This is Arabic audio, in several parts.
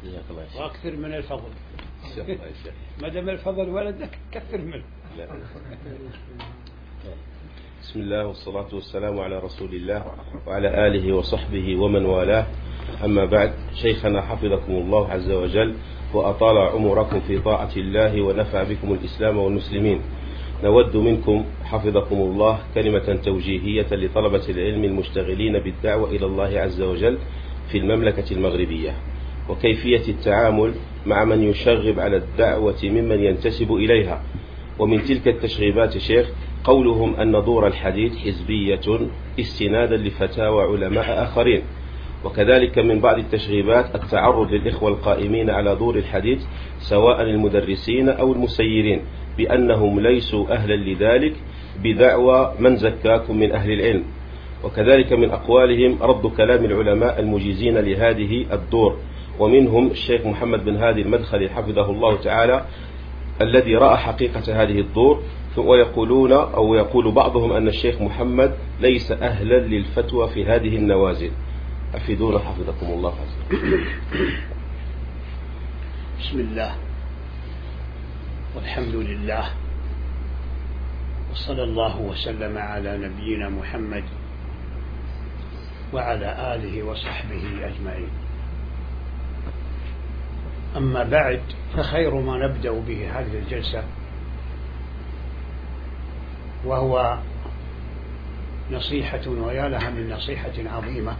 وأكثر من الفضل. الله يا شيخ. ما دام الفضل ولدك كثر منه. لا. بسم الله والصلاة والسلام على رسول الله وعلى آله وصحبه ومن والاه. أما بعد، شيخنا حفظكم الله عز وجل وأطال عمركم في طاعة الله ونفع بكم الإسلام والمسلمين، نود منكم حفظكم الله كلمة توجيهية لطلبة العلم المشتغلين بالدعوة إلى الله عز وجل في المملكة المغربية، وكيفية التعامل مع من يشغب على الدعوة ممن ينتسب إليها. ومن تلك التشغيبات شيخ قولهم أن دور الحديث حزبية استنادا لفتاوى علماء آخرين، وكذلك من بعض التشغيبات التعرض للإخوة القائمين على دور الحديث سواء المدرسين أو المسيرين بأنهم ليسوا أهلا لذلك بدعوى من زكاكم من أهل العلم. وكذلك من أقوالهم رد كلام العلماء المجيزين لهذه الدور، ومنهم الشيخ محمد بن هادي المدخلي حفظه الله تعالى الذي رأى حقيقة هذه الدور، ويقولون أو يقول بعضهم أن الشيخ محمد ليس أهلا للفتوى في هذه النوازل. أفيدونا حفظكم الله. بسم الله والحمد لله وصلى الله وسلم على نبينا محمد وعلى آله وصحبه أجمعين. أما بعد، فخير ما نبدأ به هذه الجلسة وهو نصيحة، ويا لها من نصيحة عظيمة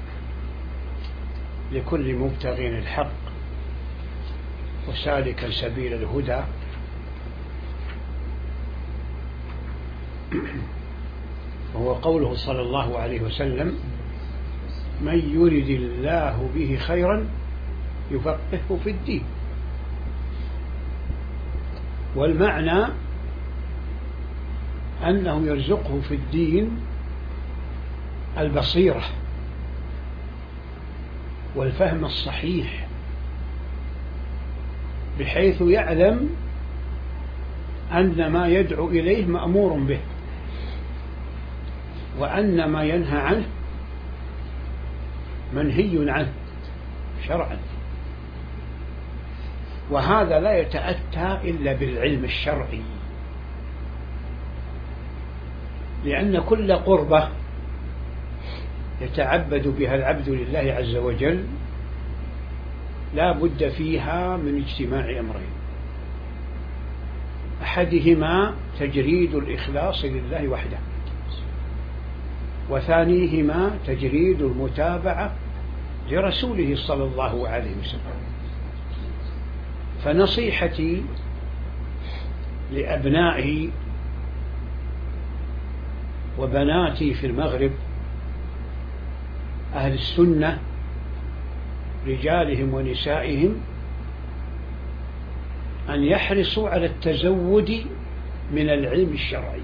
لكل مبتغ الحق وسالكا سبيل الهدى، وهو قوله صلى الله عليه وسلم: من يرد الله به خيرا يفقهه في الدين. والمعنى أنه يرزقه في الدين البصيرة والفهم الصحيح، بحيث يعلم أن ما يدعو إليه مأمور به، وأن ما ينهى عنه منهي عنه شرعا. وهذا لا يتأتى إلا بالعلم الشرعي، لأن كل قربة يتعبد بها العبد لله عز وجل لا بد فيها من اجتماع أمرين: أحدهما تجريد الإخلاص لله وحده، وثانيهما تجريد المتابعة لرسوله صلى الله عليه وسلم. فنصيحتي لأبنائي وبناتي في المغرب أهل السنة رجالهم ونسائهم أن يحرصوا على التزود من العلم الشرعي.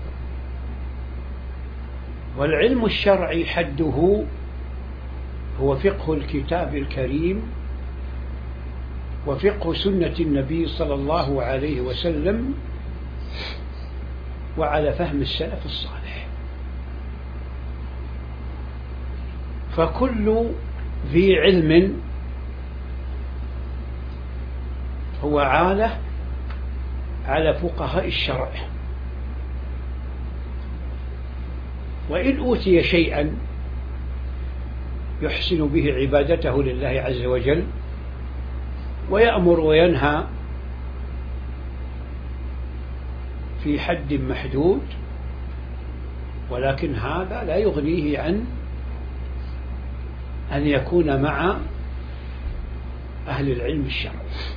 والعلم الشرعي حده هو فقه الكتاب الكريم وفقه سنة النبي صلى الله عليه وسلم وعلى فهم السلف الصالح. فكل ذي علم هو عالة على فقهاء الشرع، وإن أوتي شيئا يحسن به عبادته لله عز وجل ويأمر وينهى في حد محدود، ولكن هذا لا يغنيه عن أن يكون مع أهل العلم الشرعي.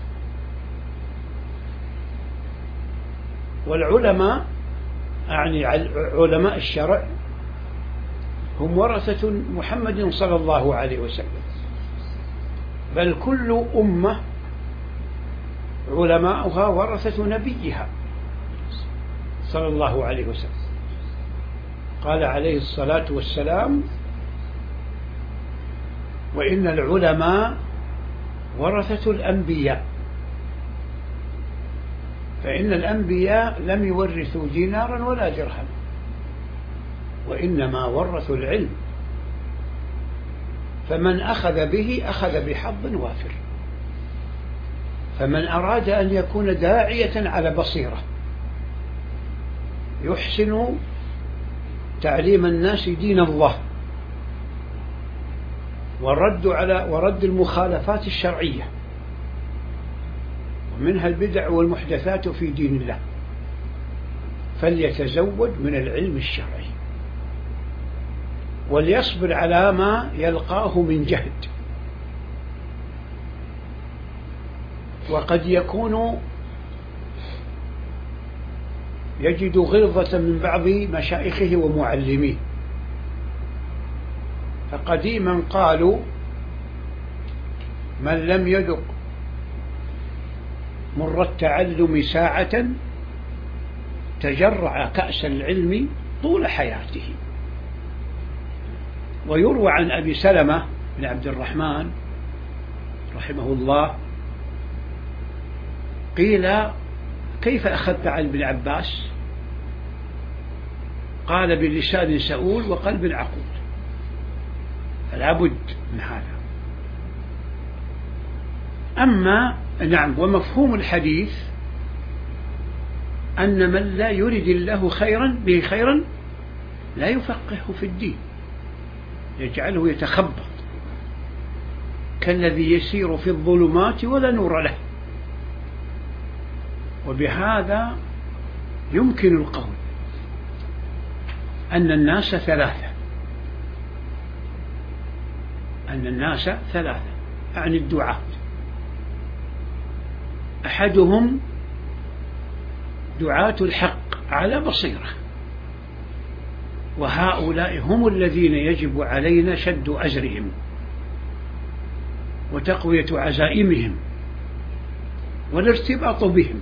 والعلماء أعني علماء الشرع هم ورثة محمد صلى الله عليه وسلم، بل كل أمة علماؤها ورثة نبيها صلى الله عليه وسلم. قال عليه الصلاة والسلام: وإن العلماء ورثة الأنبياء، فإن الأنبياء لم يورثوا دينارا ولا درهم، وإنما ورثوا العلم، فمن أخذ به أخذ بحظ وافر. فمن أراد أن يكون داعية على بصيرة يحسن تعليم الناس دين الله ورد المخالفات الشرعية ومنها البدع والمحدثات في دين الله، فليتزود من العلم الشرعي وليصبر على ما يلقاه من جهد. وقد يكون يجد غلظة من بعض مشايخه ومعلميه، فقديما قالوا: من لم يذق مر التعلم ساعة تجرع كأس العلم طول حياته. ويروى عن أبي سلمة بن عبد الرحمن رحمه الله قيل: كيف أخذت عن ابن عباس؟ قال: بلسان سؤول وقلب عقول. فلا بد من هذا. ومفهوم الحديث أن من لا يرد الله به خيرا لا يفقهه في الدين، يجعله يتخبط كالذي يسير في الظلمات ولا نور له. وبهذا يمكن القول أن الناس ثلاثة عن الدعاة: أحدهم دعاة الحق على بصيرة، وهؤلاء هم الذين يجب علينا شد أزرهم وتقوية عزائمهم والارتباط بهم،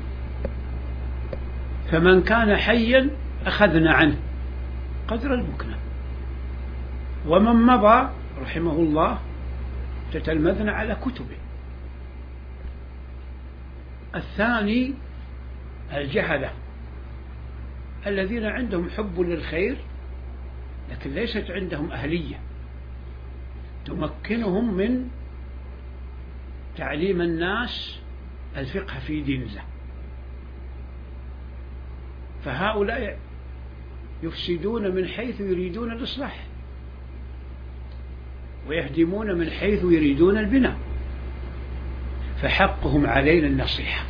فمن كان حيا أخذنا عنه قدر المكنة، ومن مضى رحمه الله تتلمذنا على كتبه. الثاني الجهلة الذين عندهم حب للخير لكن ليست عندهم أهلية تمكنهم من تعليم الناس الفقه في دين الله، فهؤلاء يفسدون من حيث يريدون الإصلاح ويهدمون من حيث يريدون البناء، فحقهم علينا النصيحة.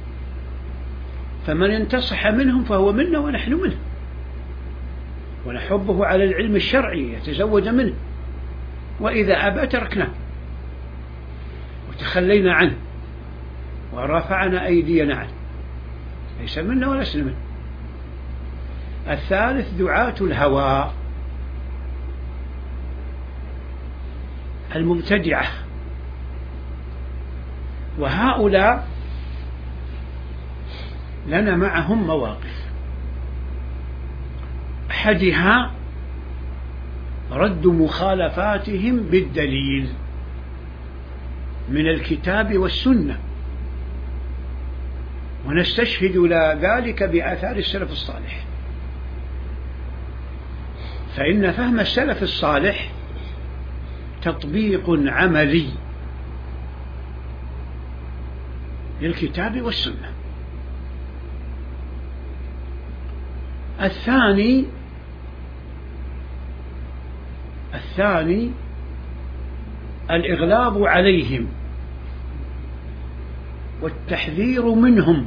فمن انتصح منهم فهو منا ونحن منه، ونحبه على العلم الشرعي يتزود منه، وإذا أبى تركناه وتخلينا عنه ورفعنا أيدينا عنه، ليس منا ولسنا منه. الثالث دعاة الهوى المبتدعة، وهؤلاء لنا معهم مواقف. أحدها رد مخالفاتهم بالدليل من الكتاب والسنة، ونستشهد ذلك بآثار السلف الصالح، فإن فهم السلف الصالح تطبيق عملي للكتاب والسنة. الثاني الإغلاظ عليهم والتحذير منهم،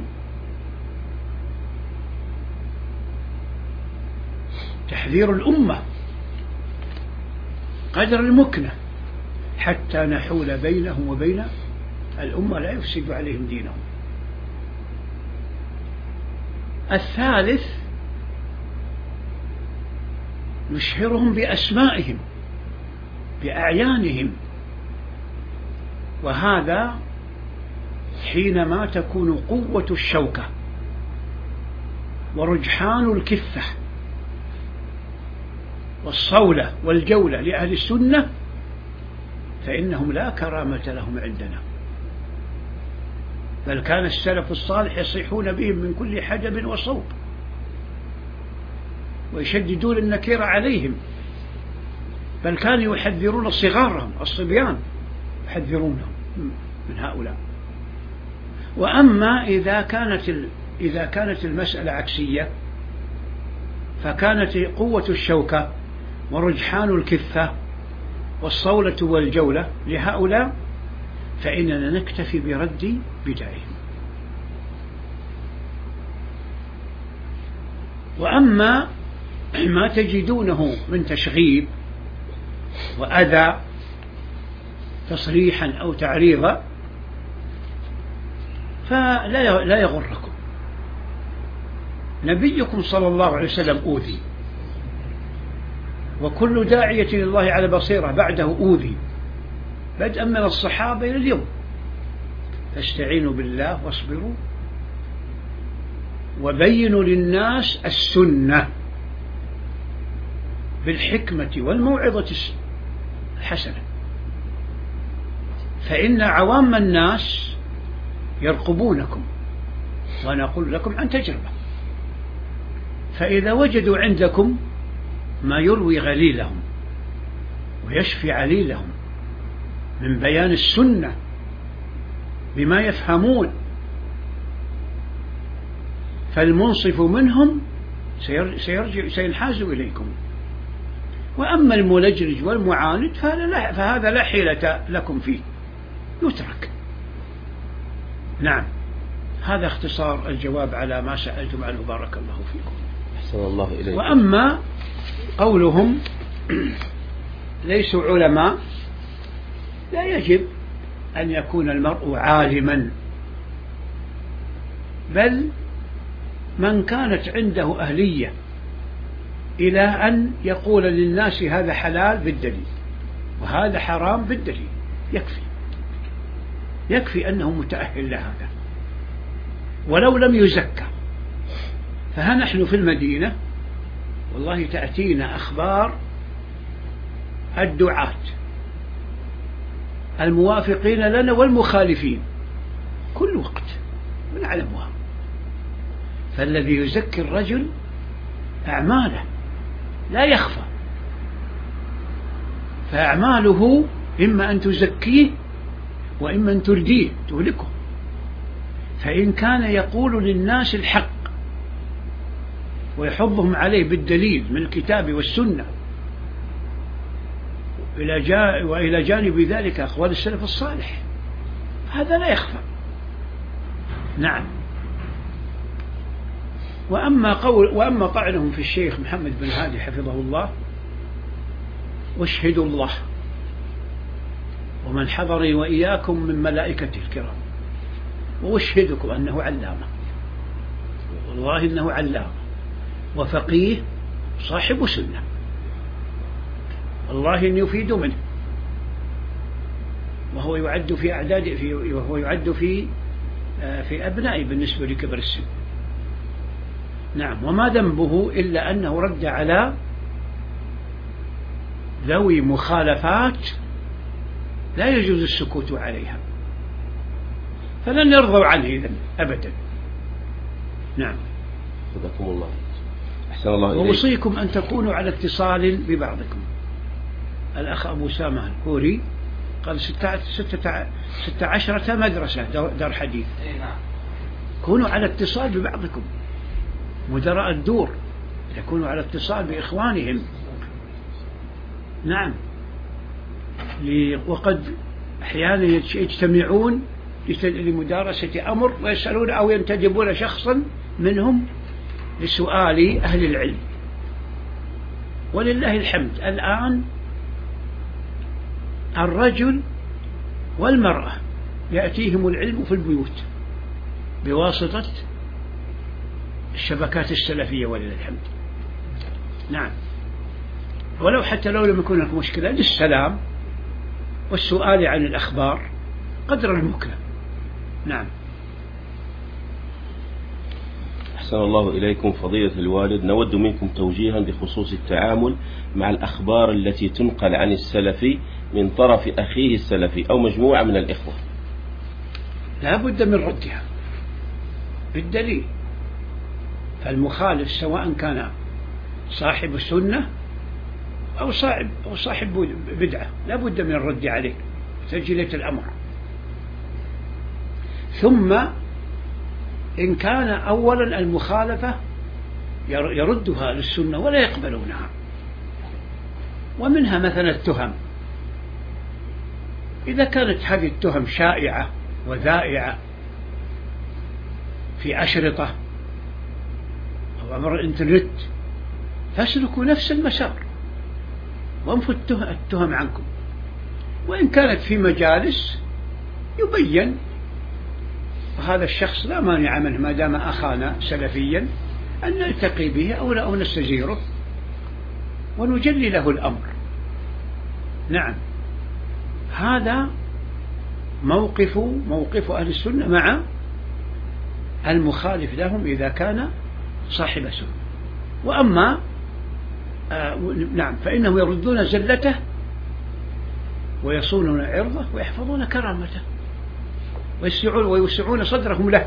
تحذير الأمة قدر المكنة حتى نحول بينهم وبين الأمة لا يفسد عليهم دينهم. الثالث يشهرهم بأسمائهم بأعيانهم، وهذا حينما تكون قوة الشوكة ورجحان الكفة والصولة والجولة لأهل السنة فإنهم لا كرامة لهم عندنا، بل كان السلف الصالح يصيحون بهم من كل حجب وصوب ويشددون النكير عليهم، بل كانوا يحذرون صغارهم الصبيان يحذرونهم من هؤلاء. وأما إذا كانت المسألة عكسية، فكانت قوة الشوكة ورجحان الكفة والصولة والجولة لهؤلاء، فإننا نكتفي برد بدائهم. وأما ما تجدونه من تشغيب وأذى تصريحا أو تعريضا فلا يغركم. نبيكم صلى الله عليه وسلم أوذي، وكل داعية إلى الله على بصيرة بعده أوذي، بدءا من الصحابة إلى اليوم. فاستعينوا بالله واصبروا وبينوا للناس السنة بالحكمة والموعظة الحسنة، فإن عوام الناس يرقبونكم، وأنا أقول لكم عن تجربة. فإذا وجدوا عندكم ما يروي غليلهم ويشفي عليلهم من بيان السنة بما يفهمون، فالمنصف منهم سينحاز إليكم. وأما الملجلج والمعاند فهذا لا حيلة لكم فيه، يترك. نعم، هذا اختصار الجواب على ما سألتم عنه، بارك الله فيكم. أحسن الله إليكم. وأما قولهم ليسوا علماء، لا يجب أن يكون المرء عالما، بل من كانت عنده أهلية إلى أن يقول للناس هذا حلال بالدليل وهذا حرام بالدليل، يكفي أنه متأهل لهذا ولو لم يزكى. فها نحن في المدينة والله تأتينا أخبار الدعاة الموافقين لنا والمخالفين كل وقت ونعلمها. فالذي يزكي الرجل أعماله لا يخفى، فأعماله إما أن تزكيه وإما أن ترديه تهلكه. فإن كان يقول للناس الحق ويحضهم عليه بالدليل من الكتاب والسنة وإلى جانب ذلك أقوال السلف الصالح، هذا لا يخفى. نعم. وأما طعنهم في الشيخ محمد بن هادي حفظه الله، واشهدوا الله ومن حضري وإياكم من ملائكته الكرام، واشهدكم أنه علامة، والله إنه علامة وفقيه صاحب سنة، والله إن يفيد منه، وهو يعد في أعداد وهو يعد في أبنائي بالنسبة لكبر السن. نعم. وما ذنبه إلا أنه رد على ذوي مخالفات لا يجوز السكوت عليها، فلن يرضوا عنه إذن أبدا. نعم. جزاكم الله. أحسن الله إليك. ووصيكم أن تكونوا على اتصال ببعضكم. الأخ أبو سامة الكوري قال 16 مدرسة دار حديث. كونوا على اتصال ببعضكم، مدراء الدور يكونوا على اتصال بإخوانهم. نعم. وقد أحيانا يجتمعون لمدارسة أمر ويسألون أو ينتدبون شخصا منهم لسؤال أهل العلم. ولله الحمد الآن الرجل والمرأة يأتيهم العلم في البيوت بواسطة الشبكات السلفية ولله الحمد. نعم. ولو حتى لو لم يكن هناك مشكلة للسلام والسؤال عن الأخبار قدر الممكن. نعم. أحسن الله إليكم فضيلة الوالد. نود منكم توجيها بخصوص التعامل مع الأخبار التي تنقل عن السلفي من طرف أخيه السلفي أو مجموعة من الإخوة. لا بد من ردها بالدليل. فالمخالف سواء كان صاحب السنة أو صاحب بدعة لا بد من الرد عليه، تسجيلة الأمر. ثم إن كان أولا المخالفة يردها للسنة ولا يقبلونها. ومنها مثلا التهم، إذا كانت هذه التهم شائعة وذائعة في أشرطة أو عبر الإنترنت فاسلكوا نفس المسار وانفوا التهم عنكم. وإن كانت في مجالس يبين، وهذا الشخص لا مانع منه ما دام أخانا سلفيا أن نلتقي به أو نستزيره ونجلي له الأمر. نعم، هذا موقف أهل السنة مع المخالف لهم إذا كان صاحب سنة. وأما نعم فإنهم يردون زلته ويصونون عرضه ويحفظون كرامته ويوسعون صدرهم له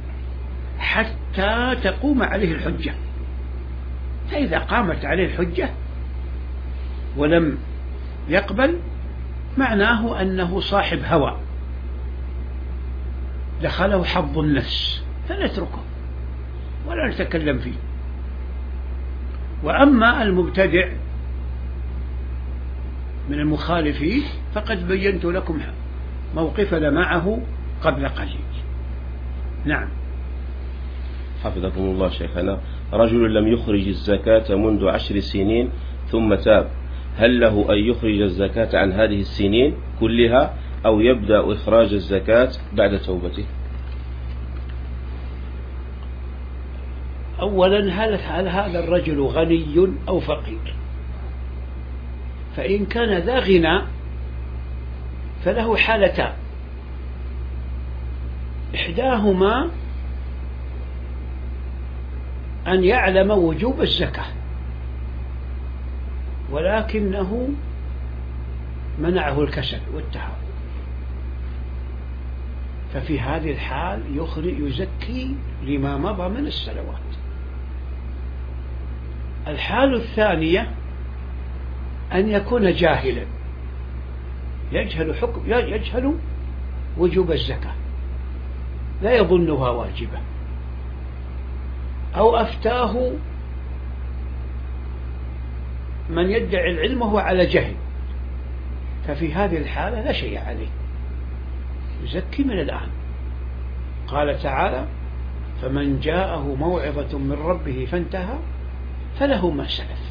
حتى تقوم عليه الحجة. فإذا قامت عليه الحجة ولم يقبل معناه أنه صاحب هوى دخله حظ النفس، فنتركه ولا نتكلم فيه. وأما المبتدع من المخالفين فقد بينت لكم موقفنا معه قبل قليل. نعم. حفظكم الله شيخنا. رجل لم يخرج الزكاة منذ 10 سنين ثم تاب، هل له أن يخرج الزكاة عن هذه السنين كلها أو يبدأ إخراج الزكاة بعد توبته؟ أولا هل هذا الرجل غني أو فقير؟ فإن كان ذا غنى فله حالتان، إحداهما أن يعلم وجوب الزكاة ولكنه منعه الكسل والتهاون، ففي هذه الحال يزكي لما مضى من السنوات. الحال الثانية أن يكون جاهلا يجهل وجوب الزكاة، لا يظنها واجبة، أو أفتاه من يدعي العلم وهو على جهل، ففي هذه الحالة لا شيء عليه، يزكي من الآن. قال تعالى: فمن جاءه موعظة من ربه فانتهى فله ما سلف.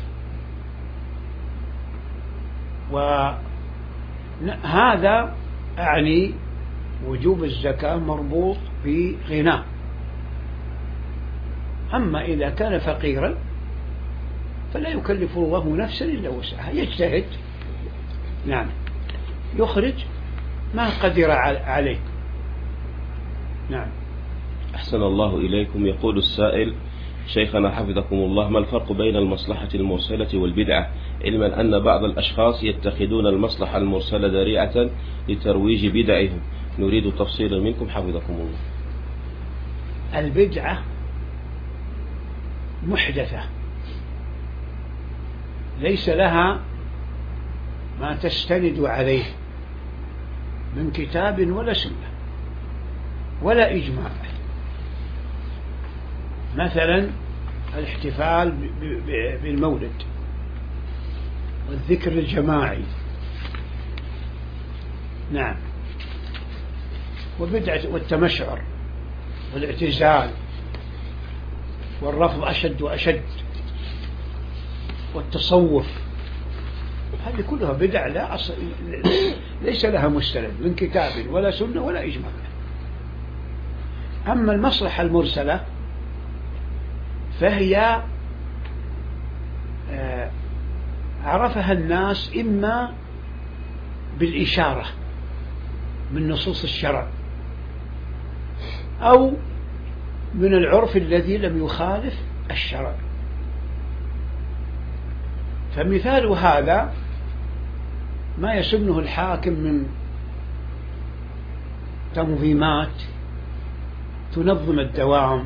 وهذا أعني وجوب الزكاة مربوط بغناه. أما إذا كان فقيرا فلا يكلف الله نفسا إلا وسعها، يجتهد، نعم، يخرج ما قدر عليه. نعم. أحسن الله إليكم. يقول السائل: شيخنا حفظكم الله، ما الفرق بين المصلحة المرسلة والبدعة، علما أن بعض الأشخاص يتخذون المصلحة المرسلة ذريعة لترويج بدعهم؟ نريد تفصيلا منكم حفظكم الله. البدعة محدثة ليس لها ما تستند عليه من كتاب ولا سنة ولا إجماع. مثلا الاحتفال بالمولد والذكر الجماعي، نعم، وبدعة والتمشعر والاعتزال والرفض أشد وأشد والتصوف، هذه كلها بدع ليس لها مستند من كتاب ولا سنة ولا إجماع. أما المصلحة المرسلة فهي عرفها الناس إما بالإشارة من نصوص الشرع أو من العرف الذي لم يخالف الشرع. فمثال هذا ما يسنه الحاكم من تنظيمات تنظم الدوام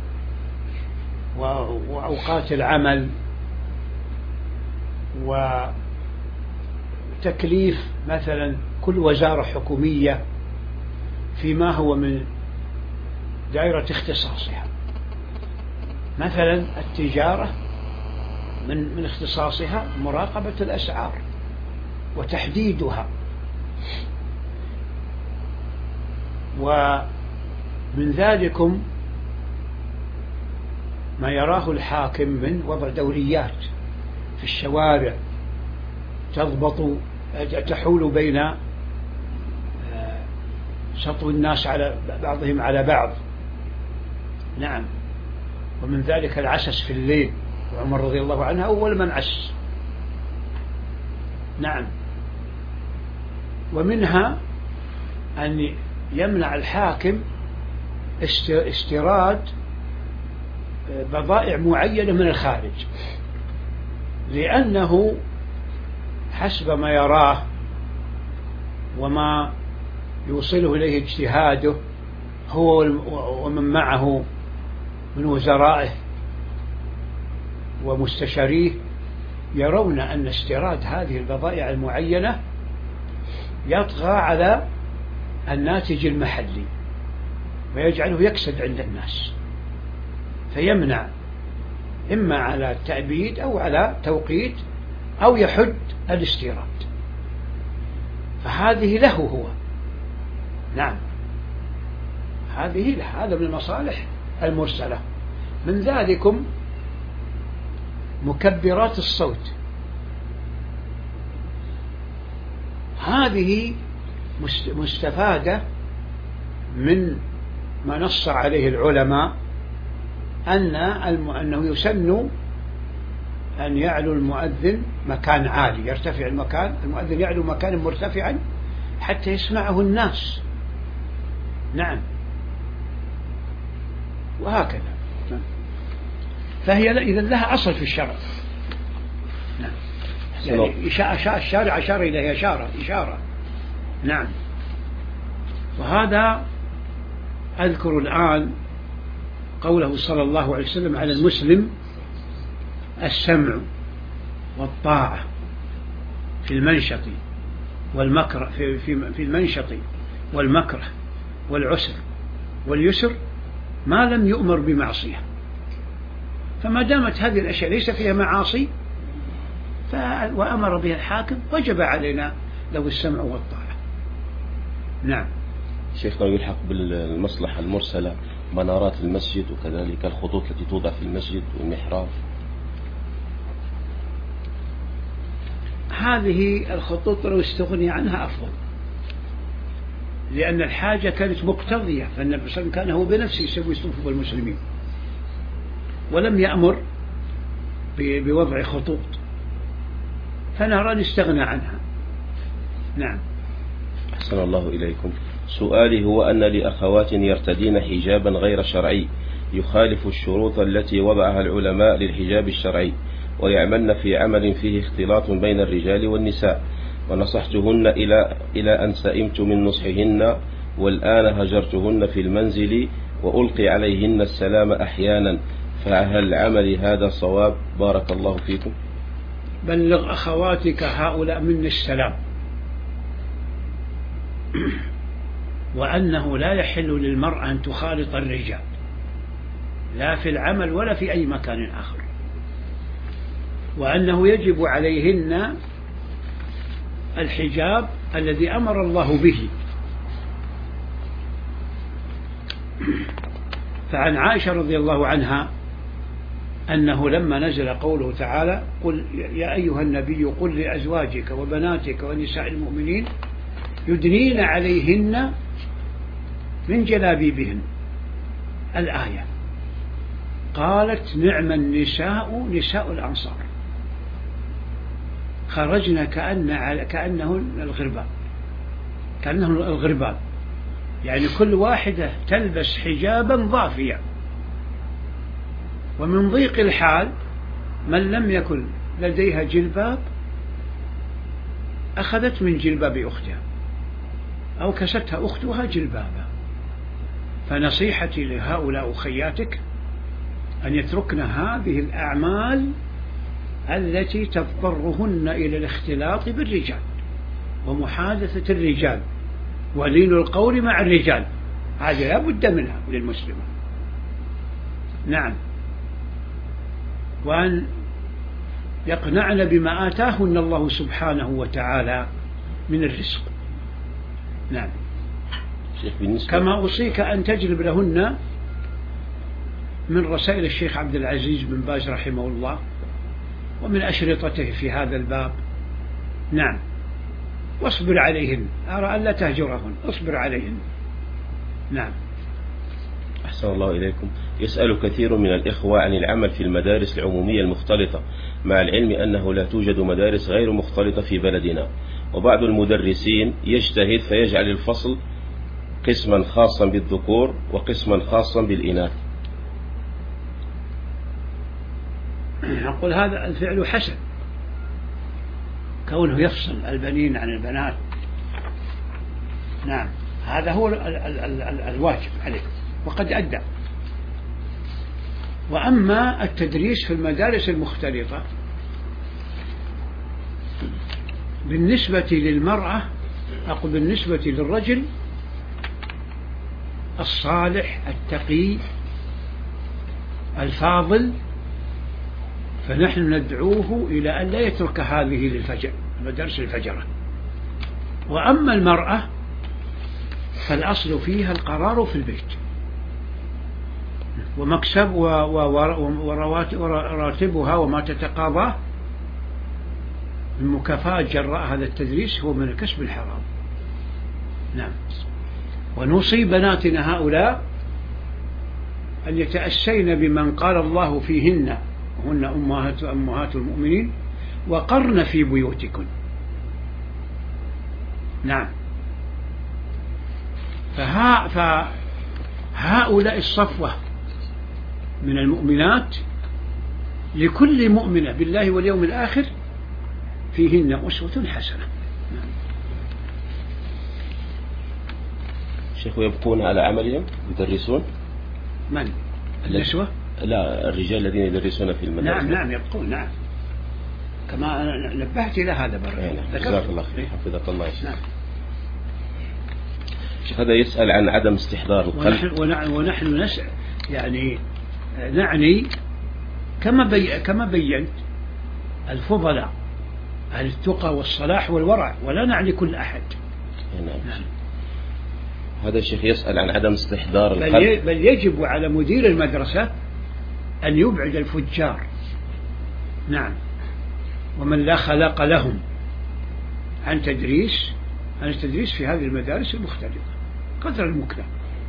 وأوقات العمل وتكليف مثلا كل وزارة حكومية فيما هو من دائرة اختصاصها. مثلا التجارة من اختصاصها مراقبة الأسعار وتحديدها، ومن ذلكم ما يراه الحاكم من وضع دوريات في الشوارع تحول بين سطو الناس على بعضهم على بعض. نعم. ومن ذلك العسس في الليل، وعمر رضي الله عنه أول من عس. نعم. ومنها أن يمنع الحاكم استيراد بضائع معينة من الخارج، لأنه حسب ما يراه وما يوصله إليه اجتهاده هو ومن معه من وزرائه ومستشاريه، يرون أن استيراد هذه البضائع المعينة يطغى على الناتج المحلي ويجعله يكسد عند الناس، فيمنع إما على تأبيد أو على توقيت أو يحد الاستيراد. فهذه له هو. نعم، هذه له. هذا من المصالح المرسلة. من ذلكم مكبرات الصوت، هذه مستفادة من ما نص عليه العلماء أنه يسن أن يعلو المؤذن مكان عالي، يرتفع المؤذن يعلو مكانا مرتفعا حتى يسمعه الناس. نعم، وهكذا. فهي إذا لها أصل في الشرع. نعم، يعني الشارع أشار إليها إشارة. نعم. وهذا أذكر الآن قوله صلى الله عليه وسلم على المسلم السمع والطاعة في المنشط والمكره، في المنشط والمكره والعسر واليسر ما لم يؤمر بمعصية. فما دامت هذه الأشياء ليس فيها معاصي وأمر بها الحاكم وجب علينا له السمع والطاعة. نعم. شيخنا، يلحق بالمصلحة المرسلة منارات المسجد وكذلك الخطوط التي توضع في المسجد والمحراب. هذه الخطوط لو استغني عنها أفضل، لأن الحاجة كانت مقتضية، فالنبي صلى الله عليه وسلم كان هو بنفسه يسوي صفوف المسلمين ولم يأمر بوضع خطوط، فنرى نستغنى عنها. نعم. أحسن الله إليكم. سؤالي هو أن لأخوات يرتدين حجابا غير شرعي يخالف الشروط التي وضعها العلماء للحجاب الشرعي، ويعملن في عمل فيه اختلاط بين الرجال والنساء، ونصحتهن إلى أن سئمت من نصحهن، والآن هجرتهن في المنزل وألقي عليهن السلام أحيانا، فهل عملي هذا صواب؟ بارك الله فيكم. بلغ أخواتك هؤلاء مني السلام، وأنه لا يحل للمرأة أن تخالط الرجال لا في العمل ولا في أي مكان آخر، وأنه يجب عليهن الحجاب الذي أمر الله به. فعن عائشة رضي الله عنها أنه لما نزل قوله تعالى قل يا أيها النبي قل لأزواجك وبناتك ونساء المؤمنين يدنين عليهن من جلابيبهن الآية، قالت نعم النساء نساء الأنصار، خرجنا كأنهن الغربان، يعني كل واحدة تلبس حجابا ضافيا. ومن ضيق الحال من لم يكن لديها جلباب أخذت من جلباب أختها أو كستها أختها جلبابا. فنصيحتي لهؤلاء أخياتك أن يتركن هذه الأعمال التي تضطرهن إلى الاختلاط بالرجال ومحادثة الرجال ولين القول مع الرجال، هذه لا بد منها للمسلمة. نعم. وأن يقنعن بما آتاهن الله سبحانه وتعالى من الرزق. نعم. كما أوصيك أن تجلب لهن من رسائل الشيخ عبد العزيز بن باز رحمه الله ومن أشرطته في هذا الباب. نعم. واصبر عليهن، أرى أن لا تهجرهن، اصبر عليهن. نعم. أحسن الله إليكم. يسأل كثير من الإخوة عن العمل في المدارس العمومية المختلطة، مع العلم أنه لا توجد مدارس غير مختلطة في بلدنا، وبعض المدرسين يجتهد فيجعل الفصل قسما خاصا بالذكور وقسما خاصا بالإناث. نقول هذا الفعل حسن، كونه يفصل البنين عن البنات. نعم، هذا هو الواجب عليه وقد أدى. وأما التدريس في المدارس المختلطة بالنسبة للمرأة أو بالنسبة للرجل الصالح التقي الفاضل، فنحن ندعوه إلى أن لا يترك هذه للفجر، مدارس الفجرة. وأما المرأة فالأصل فيها القرار في البيت، ومكسب وراتبها وما تتقاضاه من مكافأة جراء هذا التدريس هو من الكسب الحرام. نعم. ونوصي بناتنا هؤلاء أن يتأسين بمن قال الله فيهن وهن أمهات المؤمنين وقرن في بيوتكن. نعم. فهؤلاء الصفوة من المؤمنات لكل مؤمنة بالله واليوم الآخر فيهن أسوة حسنة. نعم. شيخ، يبقون على عملهم يدرسون؟ من؟ النسوة؟ لا، الرجال الذين يدرسون في المدارس. نعم يبقون. نعم، كما نبهت إلى هذا برا. جزاك الله خير، حفظك الله يا شيخ. نعم. شيخ، هذا يسأل عن عدم استحضار القلب. ونحن نسأل يعني نعني كما بينت الفضلاء أهل التقى والصلاح والورع، ولا نعني كل أحد. نعم. هذا الشيخ يسأل عن عدم استحضار القلب. بل يجب على مدير المدرسة أن يبعد الفجار. نعم. ومن لا خلاق لهم عن التدريس في هذه المدارس المختلطة قدر المكلف.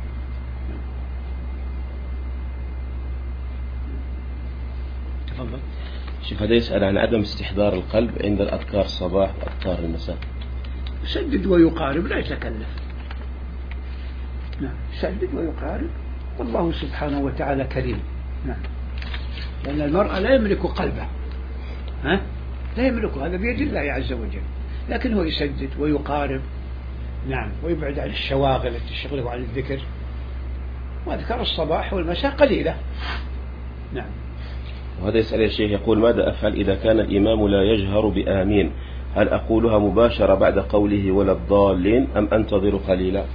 تفضل. شيخ، هذا يسأل عن عدم استحضار القلب عند الأذكار الصباح وأذكار المساء. سدد ويقارب، لا يتكلف. نعم، سدد ويقارب، والله سبحانه وتعالى كريم. نعم. لأن المرأة لا يملك قلبه، لا يملكه، هذا بيد الله عز وجل، لكن هو يسدد ويقارب. نعم. ويبعد عن الشواغل التي تشغله عن الذكر، وأذكار الصباح والمساء قليلة. نعم. وهذا يسأل يا شيخ، يقول: ماذا أفعل إذا كان الإمام لا يجهر بآمين؟ هل أقولها مباشرة بعد قوله ولا الضالين أم أنتظر قليلا؟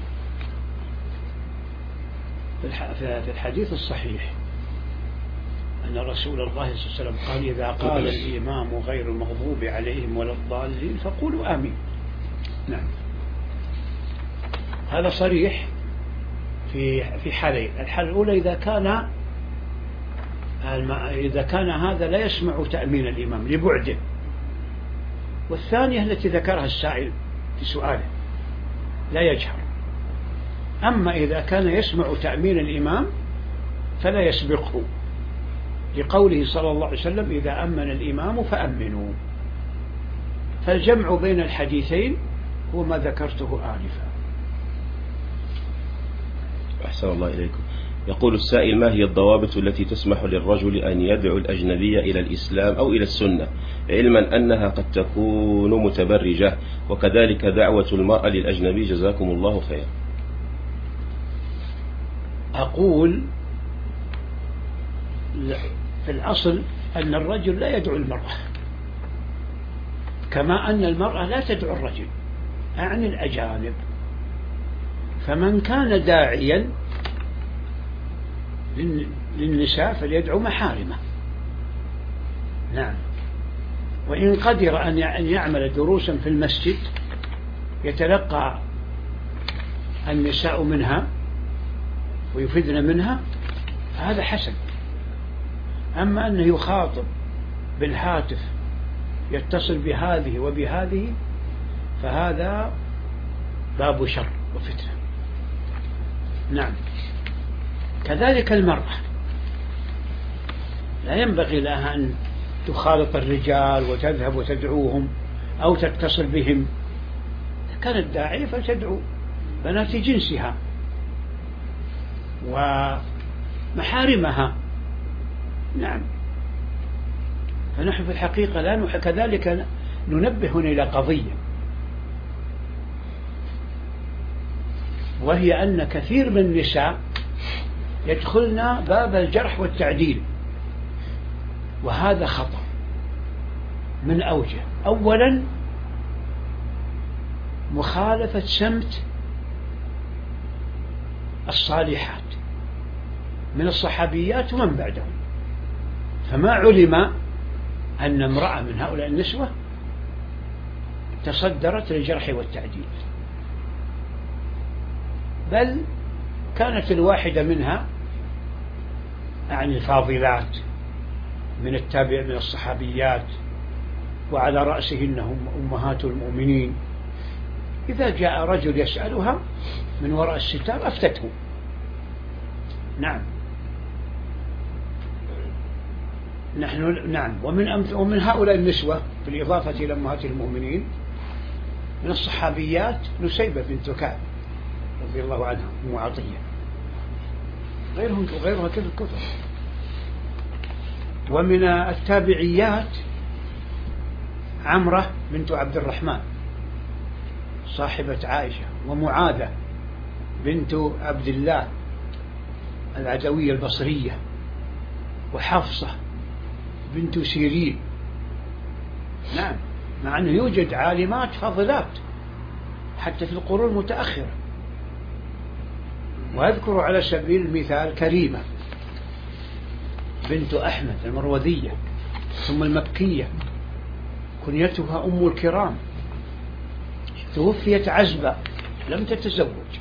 في الحديث الصحيح أن رسول الله صلى الله عليه وسلم قال: إذا قال الإمام غير المغضوب عليهم ولا الضالين فقولوا آمين. نعم. هذا صريح في حالين: الحالة الأولى إذا كان هذا لا يسمع تأمين الإمام لبعده، والثانية التي ذكرها السائل في سؤاله لا يجهر. أما إذا كان يسمع تأمين الإمام فلا يسبقه، لقوله صلى الله عليه وسلم: إذا أمن الإمام فأمنوا. فالجمع بين الحديثين هو ما ذكرته آنفا. أحسن الله إليكم. يقول السائل: ما هي الضوابط التي تسمح للرجل أن يدعو الأجنبية إلى الإسلام أو إلى السنة، علما أنها قد تكون متبرجة، وكذلك دعوة المرأة للأجنبي؟ جزاكم الله خير. أقول في الأصل أن الرجل لا يدعو المرأة، كما أن المرأة لا تدعو الرجل، أعني الأجانب. فمن كان داعيا للنساء فليدعو محارمه. نعم. وإن قدر أن يعمل دروسا في المسجد يتلقى النساء منها ويفيدن منها فهذا حسن. أما أنه يخاطب بالهاتف يتصل بهذه وبهذه فهذا باب شر وفتنة. نعم. كذلك المرأة لا ينبغي لها أن تخالط الرجال وتذهب وتدعوهم أو تتصل بهم. إذا كانت داعية فتدعو بنات جنسها ومحارمها. نعم. فنحن في الحقيقة لا كذلك ننبه هنا إلى قضية، وهي أن كثير من النساء يدخلن باب الجرح والتعديل، وهذا خطأ من أوجه. أولا مخالفة سمت الصالحات من الصحابيات ومن بعدهم، فما علم أن امرأة من هؤلاء النسوة تصدرت للجرح والتعديل، بل كانت الواحدة منها يعني الفاضلات من التابع من الصحابيات وعلى رأسهن هم أمهات المؤمنين، إذا جاء رجل يسألها من وراء الستار أفتته. نعم. نعم. ومن هؤلاء النسوة بالإضافة إلى أمهات المؤمنين من الصحابيات نسيبة بنت كعب رضي الله عنها أم عطية وغيرها كثر. ومن التابعيات عمرة بنت عبد الرحمن صاحبة عائشة، ومعاذة بنت عبد الله العدوية البصرية، وحفصة بنت سيرين. نعم. مع أنه يوجد عالمات فاضلات حتى في القرون المتأخرة، وأذكر على سبيل المثال كريمة بنت أحمد المروذية ثم المكية، كنيتها أم الكرام، توفيت عزبة لم تتزوج،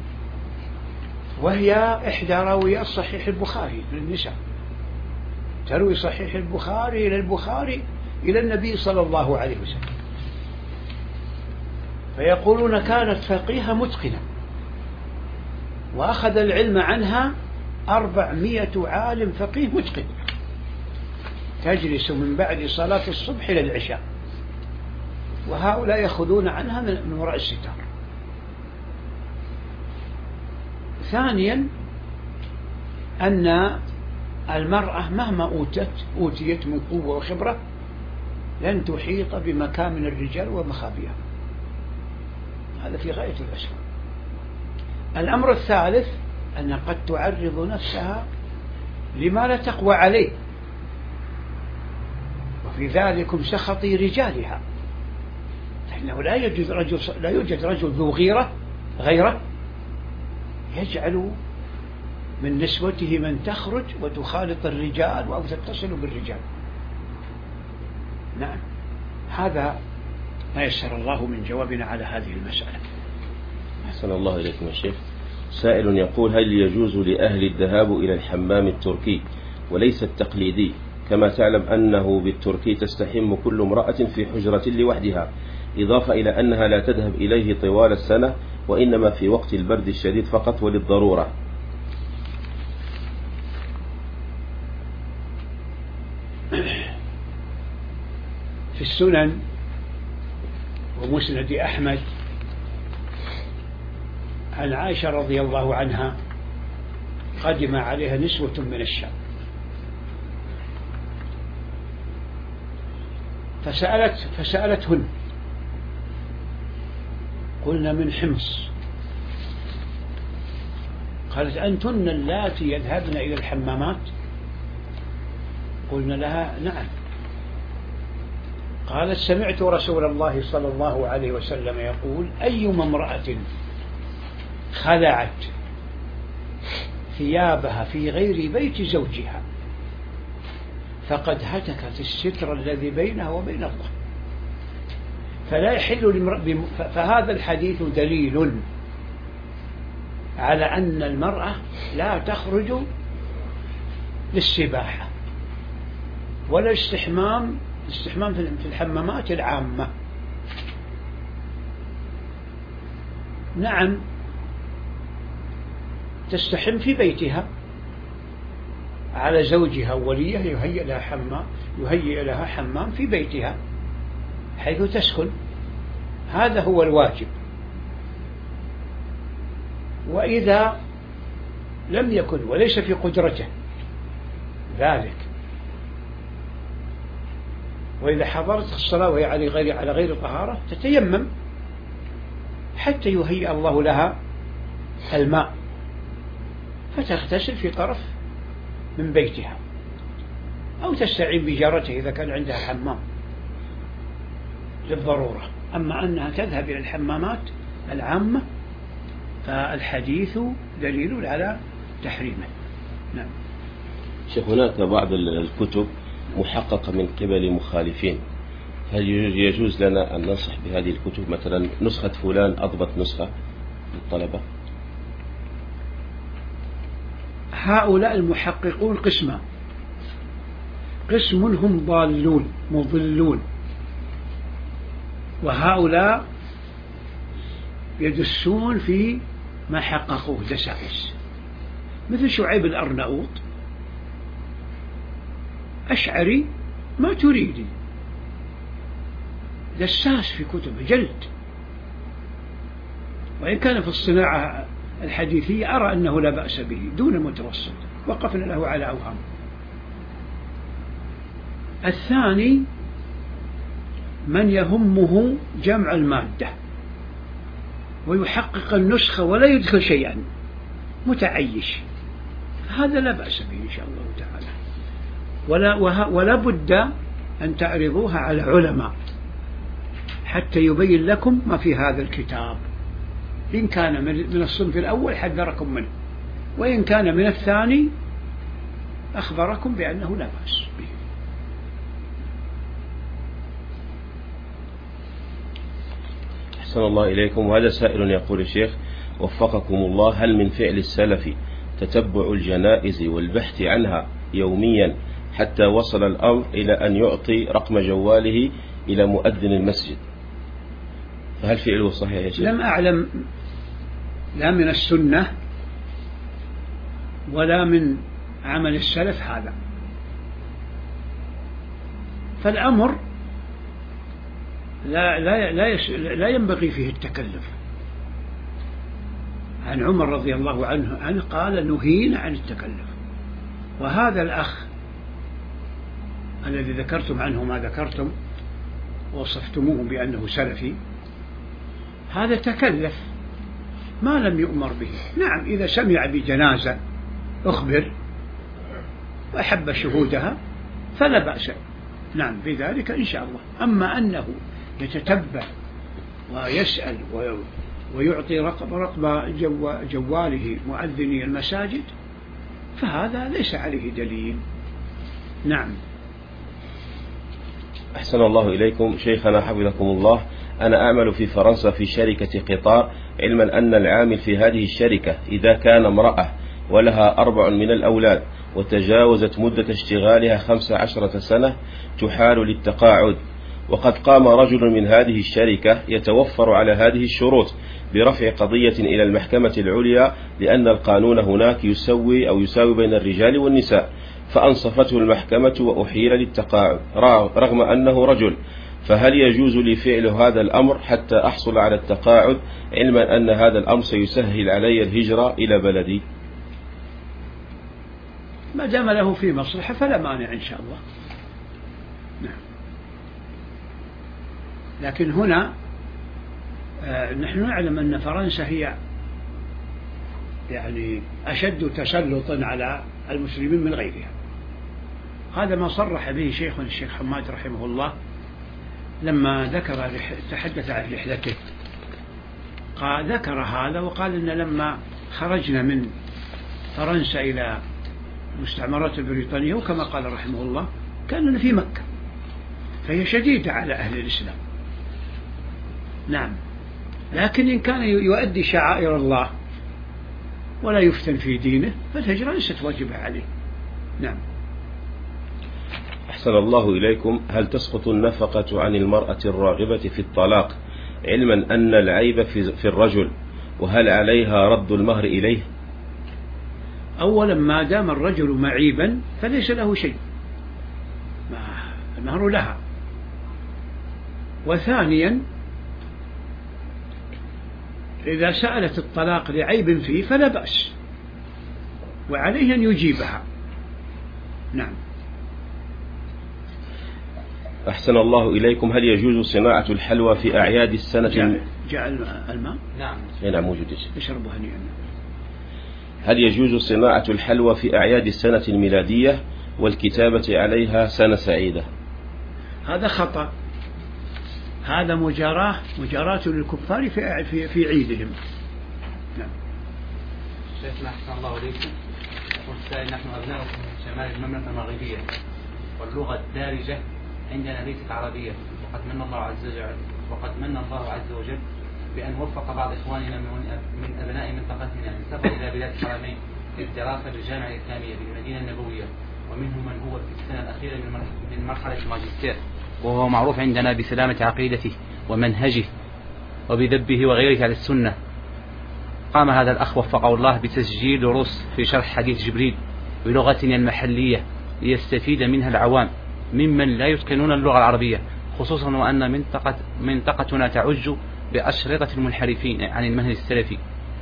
وهي إحدى راويات صحيح البخاري من النساء، تروي صحيح البخاري إلى النبي صلى الله عليه وسلم. فيقولون كانت فقيهة متقنة، وأخذ العلم عنها 400 عالم فقيه متقن، تجلس من بعد صلاة الصبح إلى العشاء، وهؤلاء يأخذون عنها من وراء الستار. ثانيا أن المرأة مهما أوتيت من قوة وخبرة لن تحيط بمكامن الرجال ومخابئهم، هذا في غاية الأسوأ. الأمر الثالث أن قد تعرض نفسها لما لا تقوى عليه، وفي ذلكم سخط رجالها، فإنه لا يوجد رجل ذو غيره يجعل من نسوته من تخرج وتخالط الرجال أو تتصل بالرجال. نعم. هذا ما يسر الله من جوابنا على هذه المسألة. أحسن الله إليكم يا شيخ. سائل يقول: هل يجوز لأهل الذهاب إلى الحمام التركي وليس التقليدي؟ كما تعلم أنه بالتركي تستحم كل امرأة في حجرة لوحدها، إضافة إلى أنها لا تذهب إليه طوال السنة وإنما في وقت البرد الشديد فقط وللضرورة. في السنن ومسند أحمد عن عائشة رضي الله عنها قدم عليها نسوة من الشام فسألتهن، قلنا من حمص، قالت: أنتن اللاتي يذهبن إلى الحمامات؟ قلنا لها: نعم. قالت: سمعت رسول الله صلى الله عليه وسلم يقول: أيما امرأة خلعت ثيابها في غير بيت زوجها فقد هتكت الستر الذي بينها وبين الله، فلا يحل فهذا الحديث دليل على أن المرأة لا تخرج للسباحة ولا الاستحمام في الحمامات العامة. نعم تستحم في بيتها على زوجها ووليها يهيئ لها حمام في بيتها حيث تسكن، هذا هو الواجب. وإذا لم يكن وليس في قدرته ذلك، وإذا حضرت الصلاة وهي على غير طهارة تتيمم حتى يهيئ الله لها الماء فتغتسل في طرف من بيتها، أو تستعين بجارته إذا كان عندها حمام للضرورة. أما أنها تذهب إلى الحمامات العامة فالحديث دليل على تحريمه. نعم. شيخ، هناك بعض الكتب محققة من قبل مخالفين، هل يجوز لنا أن ننصح بهذه الكتب؟ مثلا نسخة فلان أضبط نسخة للطلبة. هؤلاء المحققون قسمان: قسم هم ضالون مضلون، وهؤلاء يدسون في ما حققوه دسائس، مثل شعيب الأرناؤوط أشعري ما تريدي، دساس في كتبه جلد، وإن كان في الصناعة الحديثية أرى أنه لا بأس به دون متوسط، وقفنا له على أوهام. الثاني من يهمه جمع المادة ويحقق النسخة ولا يدخل شيئا متعيش، هذا لا بأس به إن شاء الله تعالى، ولا بد أن تعرضوها على علماء حتى يبين لكم ما في هذا الكتاب، إن كان من الصنف الأول حذركم منه، وإن كان من الثاني أخبركم بأنه لا بأس به. أحسن الله إليكم. وهذا سائل يقول: الشيخ وفقكم الله، هل من فعل السلف تتبع الجنائز والبحث عنها يوميا حتى وصل الأمر إلى أن يعطي رقم جواله إلى مؤذن المسجد، فهل فعله صحيح يا شيخ؟ لم أعلم لا من السنة ولا من عمل السلف هذا، فالأمر لا ينبغي فيه التكلف. عن عمر رضي الله عنه قال: نهينا عن التكلف. وهذا الأخ الذي ذكرتم عنه ما ذكرتم وصفتموه بأنه سلفي، هذا تكلف ما لم يؤمر به. نعم إذا سمع بجنازة أخبر وأحب شهودها فلا بأس، نعم بذلك إن شاء الله. أما أنه يتتبع ويسأل ويعطي رقم جواله مؤذني المساجد فهذا ليس عليه دليل. نعم. أحسن الله إليكم. شيخنا حفظكم الله، أنا أعمل في فرنسا في شركة قطار، علما أن العامل في هذه الشركة إذا كان امرأة ولها 4 من الأولاد وتجاوزت مدة اشتغالها 15 سنة تحال للتقاعد، وقد قام رجل من هذه الشركة يتوفر على هذه الشروط برفع قضية إلى المحكمة العليا لأن القانون هناك يساوي بين الرجال والنساء، فأنصفته المحكمة وأحيل للتقاعد رغم أنه رجل، فهل يجوز لي فعل هذا الأمر حتى أحصل على التقاعد، علما أن هذا الأمر سيسهل علي الهجرة إلى بلدي؟ ما دام له في مصلحة فلا مانع إن شاء الله. نعم. لكن هنا نحن نعلم أن فرنسا هي يعني أشد تسلطا على المسلمين من غيرها. هذا ما صرح به شيخنا الشيخ حماد رحمه الله لما تحدث عن رحلته، ذكر هذا وقال إن لما خرجنا من فرنسا إلى المستعمرات البريطانية، وكما قال رحمه الله كاننا في مكة، فهي شديدة على أهل الإسلام. نعم، لكن إن كان يؤدي شعائر الله ولا يفتن في دينه فالهجرة ليست واجبة عليه. نعم. أحسن الله إليكم. هل تسقط النفقة عن المرأة الراغبة في الطلاق علما أن العيب في الرجل، وهل عليها رد المهر إليه؟ أولا ما دام الرجل معيبا فليس له شيء، المهر لها. وثانيا إذا سألت الطلاق لعيب فيه فلا بأس، وعليه أن يجيبها. نعم. أحسن الله إليكم. هل يجوز صناعة الحلوى في أعياد السنة؟ جاء الماء؟ نعم. نعم موجود. اشربوا هنيئا. هل يجوز صناعة الحلوى في أعياد السنة الميلادية والكتابة عليها سنة سعيدة؟ هذا خطأ، هذا مجاراة للكفار في عيدهم. نعم. شيخنا أحسن الله إليكم. يقول السائل: نحن أبناء شمال المملكة المغربية، واللغة الدارجة عندنا ليست عربية، وقد من الله عز وجل بأن وفق بعض إخواننا من أبناء منطقتنا السفر إلى بلاد الحرمين للدراسة بالجامعة الإسلامية بالمدينة النبوية، ومنهم من هو في السنة الأخيرة من مرحلة الماجستير، وهو معروف عندنا بسلامة عقيدته ومنهجه وبذبه وغيره على السنة. قام هذا الأخ وفقه الله بتسجيل دروس في شرح حديث جبريل بلغتنا المحلية ليستفيد منها العوام ممن لا يتقنون اللغة العربية، خصوصا وأن منطقتنا تعج بأشرطة المنحرفين عن المنهج السلفي.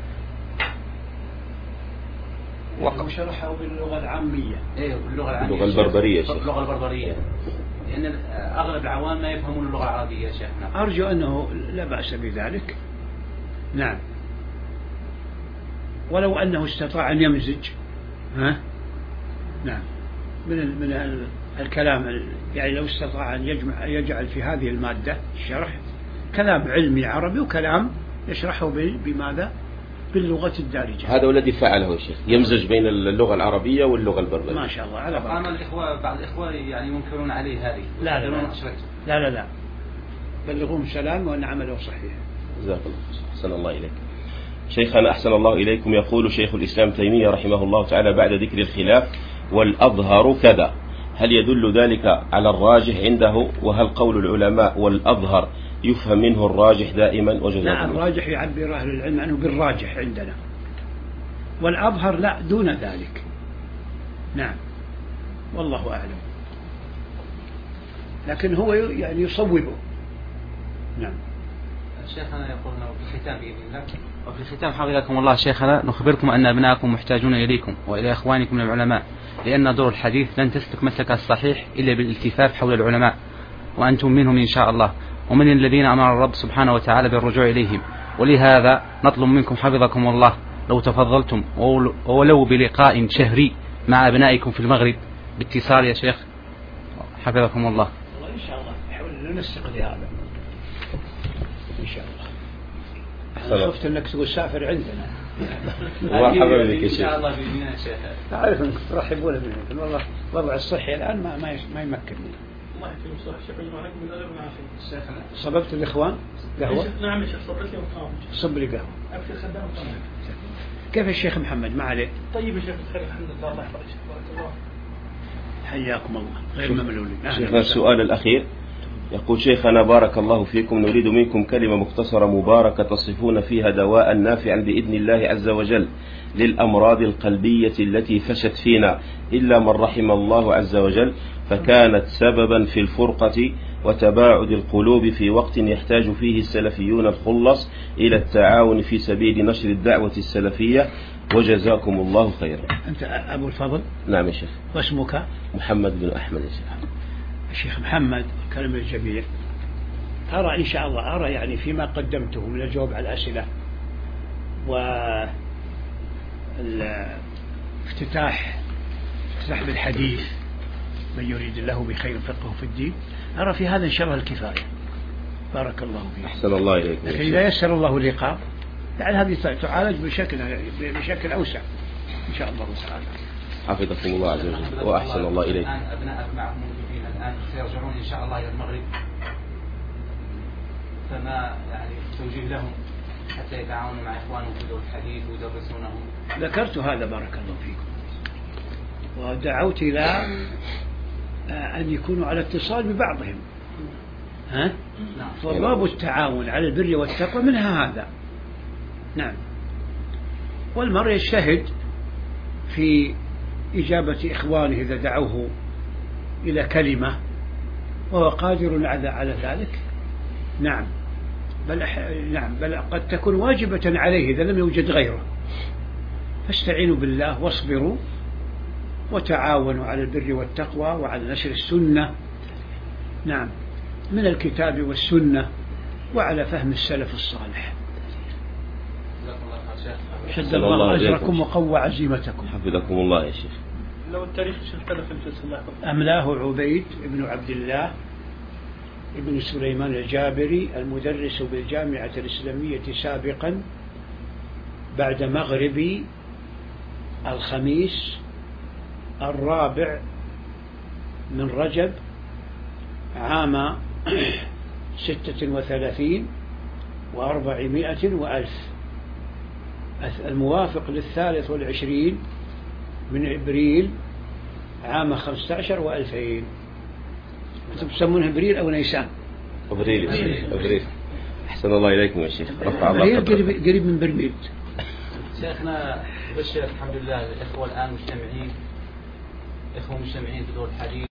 وشرحه باللغة العامية. باللغة العامية. اللغة البربرية. لأن أغلب العوام ما يفهمون اللغة العربية يا شيخنا. أرجو أنه لا بأس بذلك. نعم. ولو أنه استطاع أن يمزج نعم من الكلام، يعني لو استطاع أن يجعل في هذه المادة الشرح كلام علمي عربي وكلام يشرحه بماذا؟ باللغة الدارجة. هذا هو الذي فعله الشيخ، يمزج بين اللغة العربية واللغة البربرية. ما شاء الله على بركة. بعض الإخوة يعني ينكرون عليه هذه. لا بلغوهم سلام وأن عمله صحيح. جزاك الله. أحسن الله إليك. شيخنا أحسن الله إليكم. يقول شيخ الإسلام تيمية رحمه الله تعالى بعد ذكر الخلاف: والأظهر كذا، هل يدل ذلك على الراجح عنده؟ وهل قول العلماء والأظهر يفهم منه الراجح دائما؟ لا، الراجح يعبر أهل العلم عنه بالراجح عندنا، والأظهر لا دون ذلك. نعم، والله أعلم، لكن هو يعني يصوبه. نعم. شيخنا يقول في الختام بإذن الله، وفي الختام حفظكم الله شيخنا نخبركم أن أبناءكم محتاجون إليكم وإلى إخوانكم من العلماء، لأن دور الحديث لن تسلك مسلك الصحيح إلا بالالتفاف حول العلماء، وأنتم منهم إن شاء الله، ومن الذين أمر الرب سبحانه وتعالى بالرجوع إليهم. ولهذا نطلب منكم حفظكم الله لو تفضلتم ولو بلقاء شهري مع أبنائكم في المغرب باتصال يا شيخ، حفظكم الله. إن شاء الله نحاول ننسق لهذا إن شاء الله. أنا خفت أنك تقول سافر عندنا. مرحبا بك يا شيخ. إن شاء الله بإذن الله يا شيخ. أعرف أنك ترحبون بنا، لكن والله وضع الصحي الآن ما يمكنني. الله يكرمك شيخ، عليكم بالأدب والعافية. صببت الإخوان قهوة؟ نعم يا شيخ، صبت لي وقام. صب لي قهوة. أكثر خدام طبعا. كيف الشيخ محمد؟ ما عليه؟ طيب يا شيخ، بخير الحمد لله، الله يحفظك. بارك الله. حياكم الله، غير مملولين. شيخنا السؤال الأخير يقول: شيخنا بارك الله فيكم، نريد منكم كلمة مختصرة مباركة تصفون فيها دواء نافعا بإذن الله عز وجل للأمراض القلبية التي فشت فينا إلا من رحم الله عز وجل، فكانت سببا في الفرقة وتباعد القلوب في وقت يحتاج فيه السلفيون الخلص إلى التعاون في سبيل نشر الدعوة السلفية، وجزاكم الله خيرا. أنت أبو الفضل؟ نعم يا شيخ. واسمك؟ محمد بن أحمد يا شيخ. الشيخ محمد، كلام الجميع. أرى إن شاء الله يعني فيما قدمته من الجواب على الأسئلة والافتتاح بالحديث من يريد الله بخير فقه في الدين، أرى في هذا إن شاء الله الكفاية. بارك الله فيك. أحسن الله إليكم. لكن إذا يسر الله اللقاء يعني هذه تعالج بشكل أوسع إن شاء الله تعالى. حفظكم الله عز وجل وأحسن الله إليكم. الآن أبنائك معكم موجودين الآن سيرجعون إن شاء الله إلى المغرب، فما يعني توجيه لهم حتى يتعاونوا مع إخوانهم في دور الحديث ويدرسونهم؟ ذكرت هذا بارك الله فيكم، ودعوت إلى أن يكونوا على اتصال ببعضهم. ها؟ نعم. فباب التعاون على البر والتقوى منها هذا. نعم. والمرء يجتهد في إجابة إخوانه إذا دعوه إلى كلمة وهو قادر على ذلك. نعم. بل قد تكون واجبة عليه إذا لم يوجد غيره. فاستعينوا بالله واصبروا وتعاونوا على البر والتقوى وعلى نشر السنة، نعم، من الكتاب والسنة، وعلى فهم السلف الصالح. شد الله أجركم وقوى عزيمتكم. حفظكم الله يا شيخ. لو التاريخ اختلف الجلسة أملاه عبيد بن عبد الله ابن سليمان الجابري المدرس بالجامعة الإسلامية سابقا بعد مغرب الخميس 4 من رجب عام 36 و400 وألف، الموافق 23 من إبريل عام 15 و2000. أنتم تسمونها إبريل أو نيسان؟ أبريل. أحسن الله إليكم يا شيخ. رفع الله قريب من برميل. شيخنا بشر الحمد لله الإخوة الآن مجتمعين في دور الحديث.